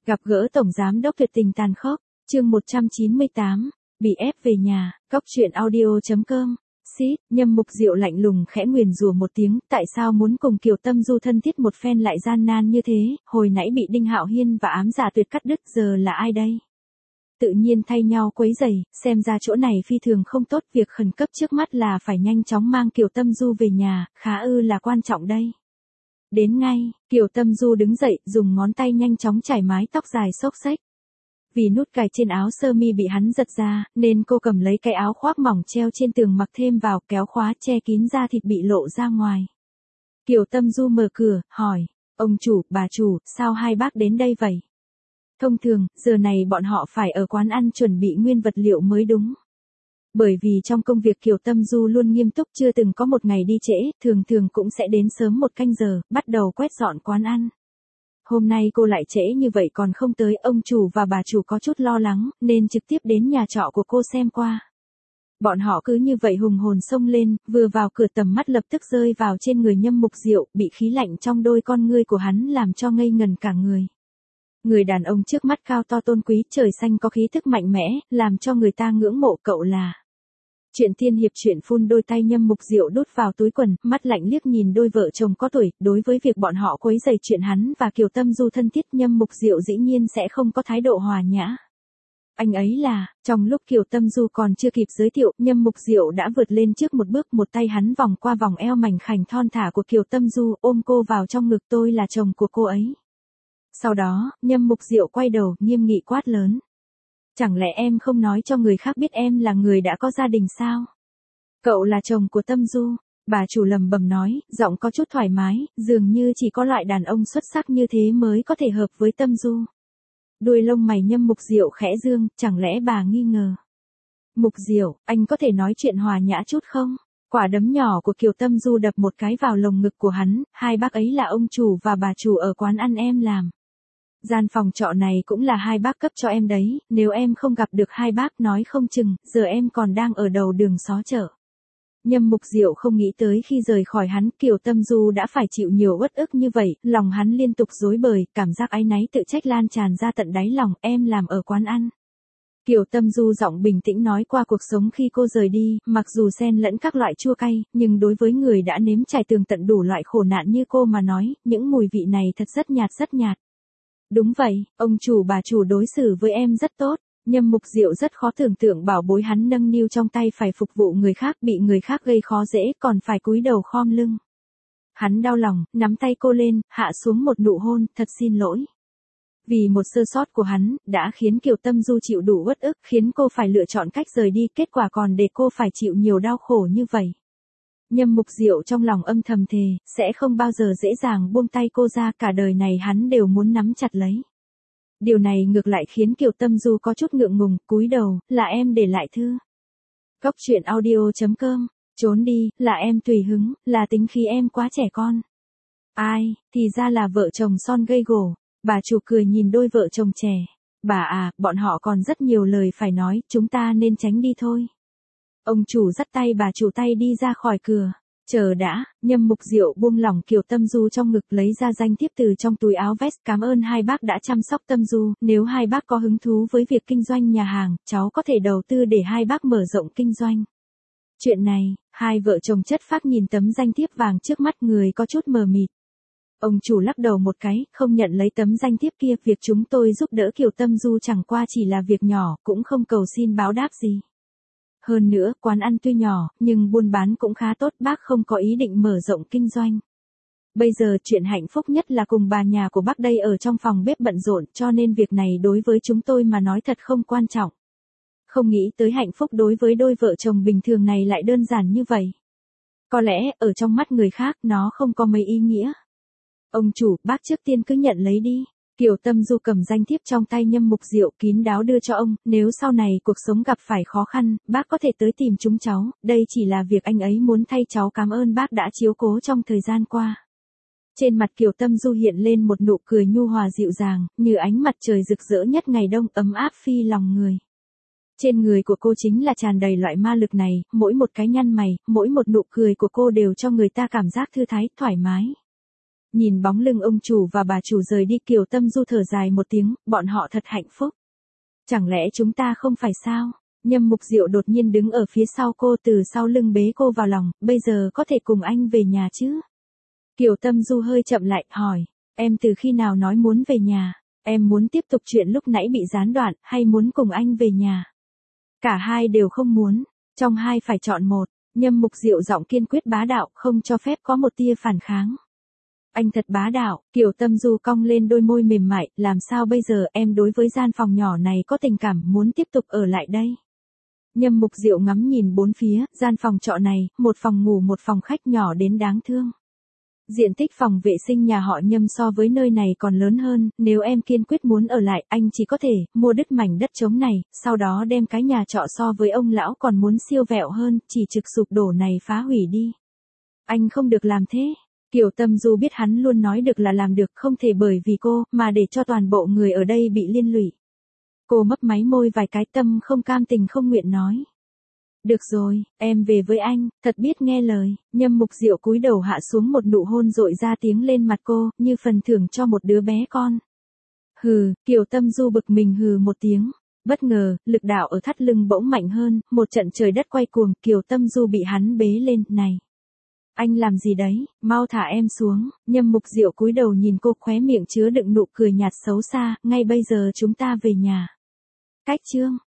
Gặp gỡ Tổng Giám đốc tuyệt tình tàn khốc, chương 198, bị ép về nhà, Cóc truyện audio.com. Xít, Nhâm Mục Diệu lạnh lùng khẽ nguyền rủa một tiếng, tại sao muốn cùng Kiều Tâm Du thân thiết một phen lại gian nan như thế, hồi nãy bị Đinh Hạo Hiên và ám giả tuyệt cắt đứt, giờ là ai đây? Tự nhiên thay nhau quấy rầy, xem ra chỗ này phi thường không tốt, việc khẩn cấp trước mắt là phải nhanh chóng mang Kiều Tâm Du về nhà, khá là quan trọng đây. Đến ngay, Kiều Tâm Du đứng dậy, dùng ngón tay nhanh chóng chải mái tóc dài xốc xếch. Vì nút cài trên áo sơ mi bị hắn giật ra, nên cô cầm lấy cái áo khoác mỏng treo trên tường mặc thêm vào, kéo khóa che kín da thịt bị lộ ra ngoài. Kiều Tâm Du mở cửa, hỏi, ông chủ, bà chủ, sao hai bác đến đây vậy? Thông thường, giờ này bọn họ phải ở quán ăn chuẩn bị nguyên vật liệu mới đúng. Bởi vì trong công việc Kiều Tâm Du luôn nghiêm túc, chưa từng có một ngày đi trễ, thường thường cũng sẽ đến sớm một canh giờ, bắt đầu quét dọn quán ăn. Hôm nay cô lại trễ như vậy còn không tới, ông chủ và bà chủ có chút lo lắng, nên trực tiếp đến nhà trọ của cô xem qua. Bọn họ cứ như vậy hùng hồn xông lên, vừa vào cửa tầm mắt lập tức rơi vào trên người Nhâm Mục Diệu, bị khí lạnh trong đôi con ngươi của hắn làm cho ngây ngần cả người. Người đàn ông trước mắt cao to tôn quý, trời xanh có khí thức mạnh mẽ, làm cho người ta ngưỡng mộ. Cậu là... Chuyện tiên hiệp chuyện phun đôi tay Nhâm Mục Diệu đút vào túi quần, mắt lạnh liếc nhìn đôi vợ chồng có tuổi, đối với việc bọn họ quấy rầy chuyện hắn và Kiều Tâm Du thân thiết, Nhâm Mục Diệu dĩ nhiên sẽ không có thái độ hòa nhã. Anh ấy là, trong lúc Kiều Tâm Du còn chưa kịp giới thiệu, Nhâm Mục Diệu đã vượt lên trước một bước, một tay hắn vòng qua vòng eo mảnh khảnh thon thả của Kiều Tâm Du, ôm cô vào trong ngực, tôi là chồng của cô ấy. Sau đó, Nhâm Mục Diệu quay đầu, nghiêm nghị quát lớn. Chẳng lẽ em không nói cho người khác biết em là người đã có gia đình sao? Cậu là chồng của Tâm Du, bà chủ lẩm bẩm nói, giọng có chút thoải mái, dường như chỉ có loại đàn ông xuất sắc như thế mới có thể hợp với Tâm Du. Đuôi lông mày Nhâm Mục Diệu khẽ dương, chẳng lẽ bà nghi ngờ? Mục Diệu, anh có thể nói chuyện hòa nhã chút không? Quả đấm nhỏ của Kiều Tâm Du đập một cái vào lồng ngực của hắn, hai bác ấy là ông chủ và bà chủ ở quán ăn em làm. Gian phòng trọ này cũng là hai bác cấp cho em đấy, nếu em không gặp được hai bác nói không chừng, giờ em còn đang ở đầu đường xó chợ. Nhâm Mục Diệu không nghĩ tới khi rời khỏi hắn, Kiều Tâm Du đã phải chịu nhiều uất ức như vậy, lòng hắn liên tục rối bời, cảm giác áy náy tự trách lan tràn ra tận đáy lòng, em làm ở quán ăn. Kiều Tâm Du giọng bình tĩnh nói qua cuộc sống khi cô rời đi, mặc dù xen lẫn các loại chua cay, nhưng đối với người đã nếm trải tường tận đủ loại khổ nạn như cô mà nói, những mùi vị này thật rất nhạt rất nhạt. Đúng vậy, ông chủ bà chủ đối xử với em rất tốt. Nhâm Mục Diệu rất khó tưởng tượng bảo bối hắn nâng niu trong tay phải phục vụ người khác, bị người khác gây khó dễ, còn phải cúi đầu khom lưng. Hắn đau lòng, nắm tay cô lên, hạ xuống một nụ hôn, thật xin lỗi. Vì một sơ sót của hắn, đã khiến Kiều Tâm Du chịu đủ uất ức, khiến cô phải lựa chọn cách rời đi, kết quả còn để cô phải chịu nhiều đau khổ như vậy. Nhâm Mục Diệu trong lòng âm thầm thề, sẽ không bao giờ dễ dàng buông tay cô ra, cả đời này hắn đều muốn nắm chặt lấy. Điều này ngược lại khiến Kiều Tâm Du có chút ngượng ngùng, cúi đầu, là em để lại thư. Cóc truyện audio.com, trốn đi, là em tùy hứng, là tính khí em quá trẻ con. Ai, thì ra là vợ chồng son gây gổ, bà chủ cười nhìn đôi vợ chồng trẻ. Bà à, bọn họ còn rất nhiều lời phải nói, chúng ta nên tránh đi thôi. Ông chủ dắt tay bà chủ tay đi ra khỏi cửa. Chờ đã, Nhâm Mục Diệu buông lỏng Kiều Tâm Du trong ngực, lấy ra danh thiếp từ trong túi áo vest, cảm ơn hai bác đã chăm sóc Tâm Du, nếu hai bác có hứng thú với việc kinh doanh nhà hàng, cháu có thể đầu tư để hai bác mở rộng kinh doanh. Chuyện này, hai vợ chồng chất phác nhìn tấm danh thiếp vàng trước mắt, người có chút mờ mịt. Ông chủ lắc đầu một cái, không nhận lấy tấm danh thiếp kia, việc chúng tôi giúp đỡ Kiều Tâm Du chẳng qua chỉ là việc nhỏ, cũng không cầu xin báo đáp gì. Hơn nữa, quán ăn tuy nhỏ, nhưng buôn bán cũng khá tốt, bác không có ý định mở rộng kinh doanh. Bây giờ chuyện hạnh phúc nhất là cùng bà nhà của bác đây ở trong phòng bếp bận rộn, cho nên việc này đối với chúng tôi mà nói thật không quan trọng. Không nghĩ tới hạnh phúc đối với đôi vợ chồng bình thường này lại đơn giản như vậy. Có lẽ, ở trong mắt người khác, nó không có mấy ý nghĩa. Ông chủ, bác trước tiên cứ nhận lấy đi. Kiều Tâm Du cầm danh thiếp trong tay Nhâm Mục Diệu, kín đáo đưa cho ông, nếu sau này cuộc sống gặp phải khó khăn, bác có thể tới tìm chúng cháu, đây chỉ là việc anh ấy muốn thay cháu cảm ơn bác đã chiếu cố trong thời gian qua. Trên mặt Kiều Tâm Du hiện lên một nụ cười nhu hòa dịu dàng, như ánh mặt trời rực rỡ nhất ngày đông, ấm áp phi lòng người. Trên người của cô chính là tràn đầy loại ma lực này, mỗi một cái nhăn mày, mỗi một nụ cười của cô đều cho người ta cảm giác thư thái, thoải mái. Nhìn bóng lưng ông chủ và bà chủ rời đi, Kiều Tâm Du thở dài một tiếng, bọn họ thật hạnh phúc. Chẳng lẽ chúng ta không phải sao? Nhâm Mục Diệu đột nhiên đứng ở phía sau cô, từ sau lưng bế cô vào lòng, bây giờ có thể cùng anh về nhà chứ? Kiều Tâm Du hơi chậm lại, hỏi, em từ khi nào nói muốn về nhà? Em muốn tiếp tục chuyện lúc nãy bị gián đoạn, hay muốn cùng anh về nhà? Cả hai đều không muốn, trong hai phải chọn một. Nhâm Mục Diệu giọng kiên quyết bá đạo, không cho phép có một tia phản kháng. Anh thật bá đạo. Kiều Tâm Du cong lên đôi môi mềm mại, làm sao bây giờ, em đối với gian phòng nhỏ này có tình cảm, muốn tiếp tục ở lại đây. Nhâm Mục Diệu ngắm nhìn bốn phía, gian phòng trọ này, một phòng ngủ một phòng khách nhỏ đến đáng thương. Diện tích phòng vệ sinh nhà họ Nhâm so với nơi này còn lớn hơn, nếu em kiên quyết muốn ở lại, anh chỉ có thể mua đứt mảnh đất trống này, sau đó đem cái nhà trọ so với ông lão còn muốn siêu vẹo hơn, chỉ trực sụp đổ này phá hủy đi. Anh không được làm thế. Kiều Tâm Du biết hắn luôn nói được là làm được, không thể bởi vì cô mà để cho toàn bộ người ở đây bị liên lụy. Cô mấp máy môi vài cái, tâm không cam tình không nguyện nói. Được rồi, em về với anh, thật biết nghe lời. Nhâm Mục Diệu cúi đầu hạ xuống một nụ hôn dội ra tiếng lên mặt cô, như phần thưởng cho một đứa bé con. Hừ, Kiều Tâm Du bực mình hừ một tiếng. Bất ngờ, lực đạo ở thắt lưng bỗng mạnh hơn, một trận trời đất quay cuồng, Kiều Tâm Du bị hắn bế lên, này. Anh làm gì đấy, mau thả em xuống. Nhâm Mục Diệu cúi đầu nhìn cô, khóe miệng chứa đựng nụ cười nhạt xấu xa, ngay bây giờ chúng ta về nhà. Cách chương